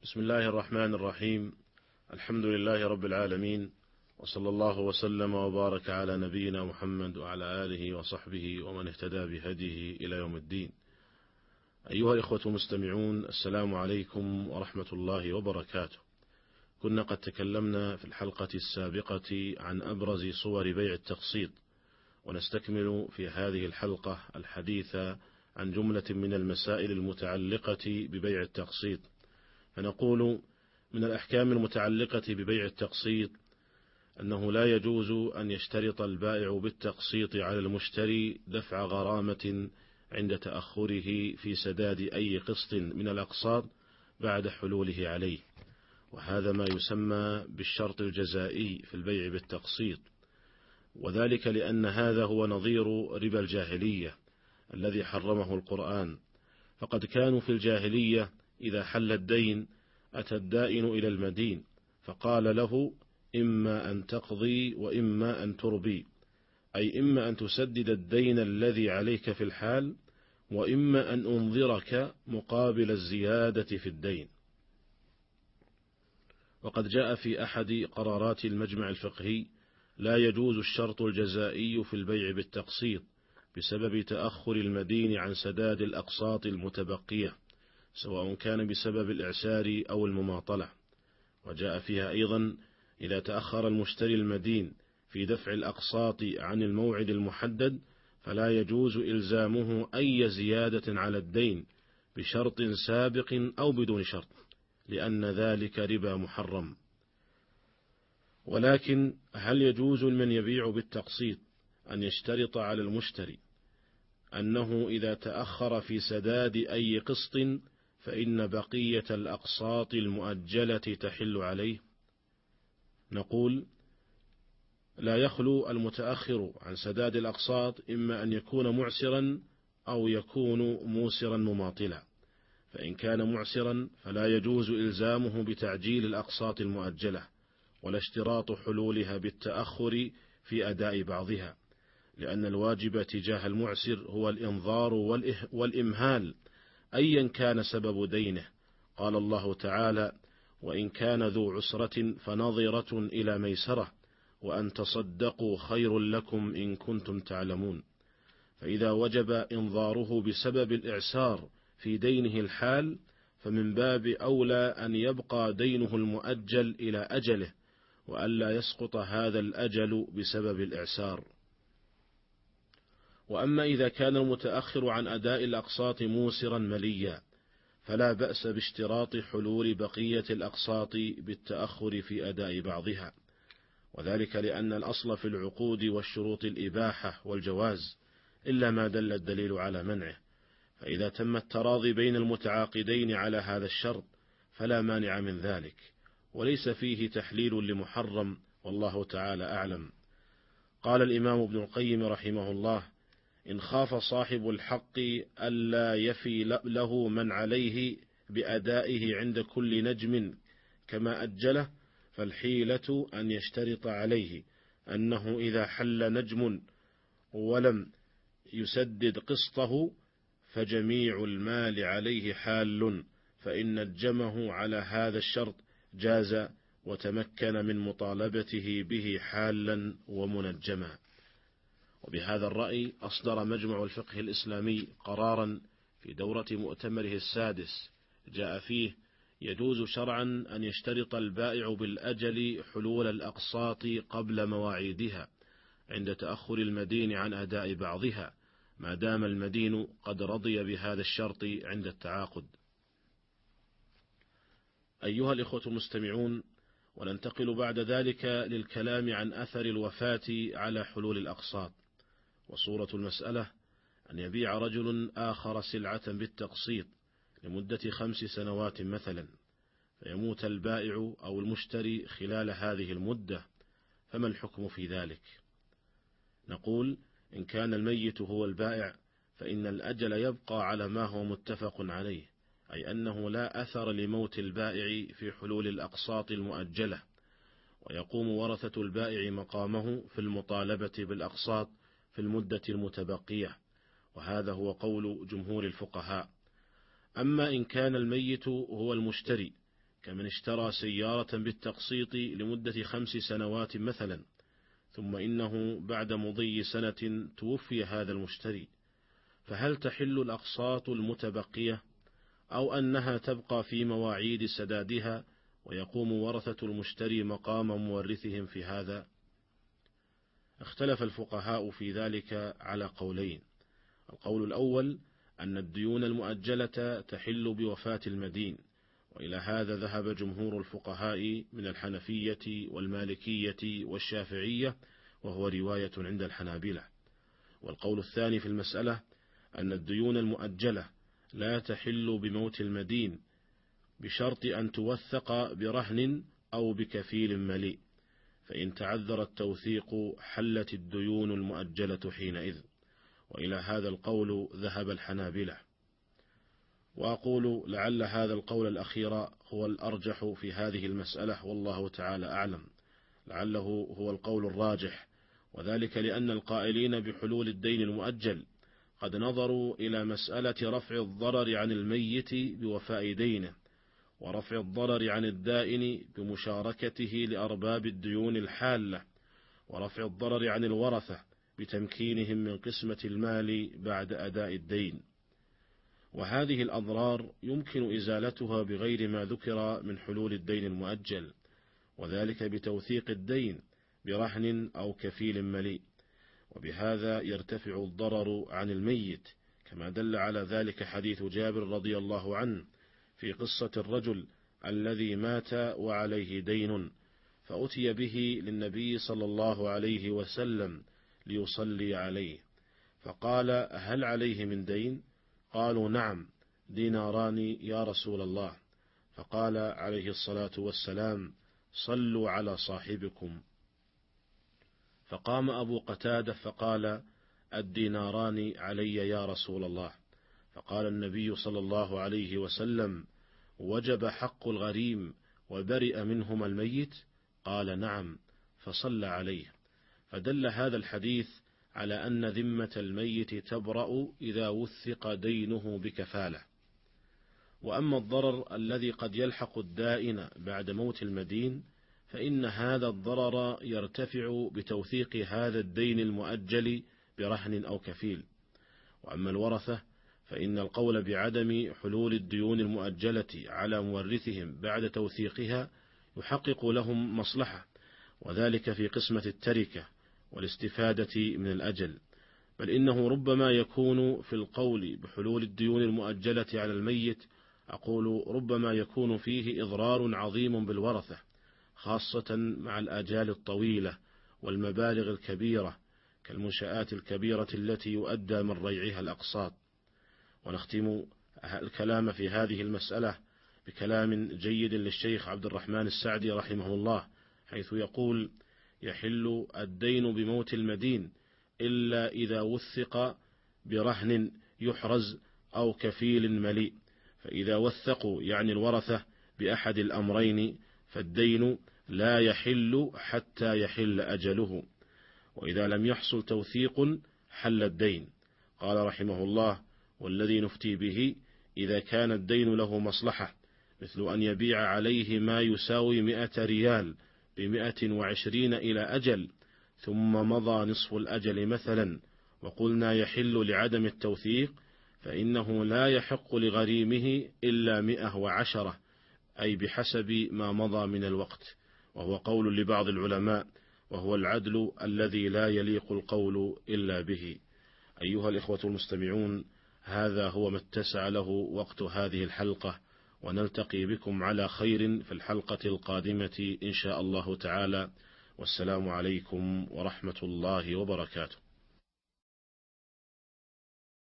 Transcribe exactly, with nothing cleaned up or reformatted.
بسم الله الرحمن الرحيم. الحمد لله رب العالمين، وصلى الله وسلم وبارك على نبينا محمد وعلى آله وصحبه ومن اهتدى بهديه إلى يوم الدين. أيها الإخوة المستمعون، السلام عليكم ورحمة الله وبركاته. كنا قد تكلمنا في الحلقة السابقة عن أبرز صور بيع التقسيط، ونستكمل في هذه الحلقة الحديث عن جملة من المسائل المتعلقة ببيع التقسيط. فنقول: من الأحكام المتعلقة ببيع التقسيط أنه لا يجوز أن يشترط البائع بالتقسيط على المشتري دفع غرامة عند تأخره في سداد أي قسط من الأقساط بعد حلوله عليه، وهذا ما يسمى بالشرط الجزائي في البيع بالتقسيط، وذلك لأن هذا هو نظير ربا الجاهلية الذي حرمه القرآن. فقد كانوا في الجاهلية إذا حل الدين أتى الدائن إلى المدين فقال له: إما أن تقضي وإما أن تربي، أي إما أن تسدد الدين الذي عليك في الحال، وإما أن أنظرك مقابل الزيادة في الدين. وقد جاء في أحد قرارات المجمع الفقهي: لا يجوز الشرط الجزائي في البيع بالتقسيط بسبب تأخر المدين عن سداد الأقساط المتبقية، سواء كان بسبب الإعسار أو المماطلة. وجاء فيها أيضا: إذا تأخر المشتري المدين في دفع الأقساط عن الموعد المحدد فلا يجوز إلزامه أي زيادة على الدين بشرط سابق أو بدون شرط، لأن ذلك ربا محرم. ولكن هل يجوز لمن يبيع بالتقسيط أن يشترط على المشتري أنه إذا تأخر في سداد أي قسط فإن بقية الأقساط المؤجلة تحل عليه؟ نقول: لا يخلو المتأخر عن سداد الأقساط إما أن يكون معسرا أو يكون موسرا مماطلا. فإن كان معسرا فلا يجوز إلزامه بتعجيل الأقساط المؤجلة ولا اشتراط حلولها بالتأخر في أداء بعضها، لأن الواجب تجاه المعسر هو الإنظار والإمهال أيا كان سبب دينه. قال الله تعالى: وإن كان ذو عسرة فنظرة إلى ميسرة وأن تصدقوا خير لكم إن كنتم تعلمون. فإذا وجب إنظاره بسبب الإعسار في دينه الحال فمن باب أولى أن يبقى دينه المؤجل إلى أجله، وألا يسقط هذا الأجل بسبب الإعسار. وأما إذا كان المتأخر عن أداء الأقساط موسرا مليا فلا بأس باشتراط حلول بقية الأقساط بالتأخر في أداء بعضها، وذلك لأن الأصل في العقود والشروط الإباحة والجواز إلا ما دل الدليل على منعه. فإذا تم التراضي بين المتعاقدين على هذا الشرط فلا مانع من ذلك، وليس فيه تحليل لمحرم، والله تعالى أعلم. قال الإمام ابن القيم رحمه الله: إن خاف صاحب الحق ألا يفي له من عليه بأدائه عند كل نجم كما أجله فالحيلة أن يشترط عليه أنه إذا حل نجم ولم يسدد قسطه فجميع المال عليه حال، فإن نجمه على هذا الشرط جاز وتمكن من مطالبته به حالا ومنجما. وبهذا الرأي أصدر مجمع الفقه الإسلامي قرارا في دورة مؤتمره السادس جاء فيه: يجوز شرعا أن يشترط البائع بالأجل حلول الأقساط قبل مواعيدها عند تأخر المدين عن أداء بعضها، ما دام المدين قد رضي بهذا الشرط عند التعاقد. أيها الإخوة المستمعون، وننتقل بعد ذلك للكلام عن أثر الوفاة على حلول الأقساط. وصورة المسألة أن يبيع رجل آخر سلعة بالتقسيط لمدة خمس سنوات مثلا، فيموت البائع أو المشتري خلال هذه المدة، فما الحكم في ذلك؟ نقول: إن كان الميت هو البائع فإن الأجل يبقى على ما هو متفق عليه، أي أنه لا أثر لموت البائع في حلول الأقساط المؤجلة، ويقوم ورثة البائع مقامه في المطالبة بالأقساط في المدة المتبقية، وهذا هو قول جمهور الفقهاء. أما إن كان الميت هو المشتري كمن اشترى سيارة بالتقسيط لمدة خمس سنوات مثلا، ثم إنه بعد مضي سنة توفي هذا المشتري، فهل تحل الأقساط المتبقية أو أنها تبقى في مواعيد سدادها ويقوم ورثة المشتري مقام مورثهم في هذا؟ اختلف الفقهاء في ذلك على قولين. القول الأول أن الديون المؤجلة تحل بوفاة المدين، وإلى هذا ذهب جمهور الفقهاء من الحنفية والمالكية والشافعية، وهو رواية عند الحنابلة. والقول الثاني في المسألة أن الديون المؤجلة لا تحل بموت المدين بشرط أن توثق برهن أو بكفيل مليء، فإن تعذر التوثيق حلت الديون المؤجلة حينئذ، وإلى هذا القول ذهب الحنابلة. وأقول لعل هذا القول الأخير هو الأرجح في هذه المسألة، والله تعالى أعلم، لعله هو القول الراجح، وذلك لأن القائلين بحلول الدين المؤجل قد نظروا إلى مسألة رفع الضرر عن الميت بوفاء دينه، ورفع الضرر عن الدائن بمشاركته لأرباب الديون الحالة، ورفع الضرر عن الورثة بتمكينهم من قسمة المال بعد أداء الدين. وهذه الأضرار يمكن إزالتها بغير ما ذكر من حلول الدين المؤجل، وذلك بتوثيق الدين برهن أو كفيل مليء، وبهذا يرتفع الضرر عن الميت، كما دل على ذلك حديث جابر رضي الله عنه في قصة الرجل الذي مات وعليه دين، فأتي به للنبي صلى الله عليه وسلم ليصلي عليه، فقال: هل عليه من دين؟ قالوا: نعم، ديناران يا رسول الله. فقال عليه الصلاة والسلام: صلوا على صاحبكم. فقام أبو قتادة فقال: الديناران علي يا رسول الله. فقال النبي صلى الله عليه وسلم: وجب حق الغريم وبرئ منهما الميت؟ قال: نعم. فصلى عليه. فدل هذا الحديث على أن ذمة الميت تبرأ إذا وثق دينه بكفالة. وأما الضرر الذي قد يلحق الدائن بعد موت المدين، فإن هذا الضرر يرتفع بتوثيق هذا الدين المؤجل برهن أو كفيل. وأما الورثة فإن القول بعدم حلول الديون المؤجلة على مورثهم بعد توثيقها يحقق لهم مصلحة، وذلك في قسمة التركة والاستفادة من الأجل، بل إنه ربما يكون في القول بحلول الديون المؤجلة على الميت، أقول ربما يكون فيه إضرار عظيم بالورثة، خاصة مع الآجال الطويلة والمبالغ الكبيرة كالمنشآت الكبيرة التي يؤدى من ريعها الأقساط. ونختم الكلام في هذه المسألة بكلام جيد للشيخ عبد الرحمن السعدي رحمه الله، حيث يقول: يحل الدين بموت المدين إلا إذا وثق برهن يحرز أو كفيل مليء، فإذا وثقوا يعني الورثة بأحد الأمرين فالدين لا يحل حتى يحل أجله، وإذا لم يحصل توثيق حل الدين. قال رحمه الله: والذي نفتي به إذا كان الدين له مصلحة، مثل أن يبيع عليه ما يساوي مئة ريال بمئة وعشرين إلى أجل، ثم مضى نصف الأجل مثلا، وقلنا يحل لعدم التوثيق، فإنه لا يحق لغريمه إلا مئة وعشرة، أي بحسب ما مضى من الوقت، وهو قول لبعض العلماء، وهو العدل الذي لا يليق القول إلا به. أيها الإخوة المستمعون، هذا هو ما اتسع له وقت هذه الحلقة، ونلتقي بكم على خير في الحلقة القادمة إن شاء الله تعالى، والسلام عليكم ورحمة الله وبركاته.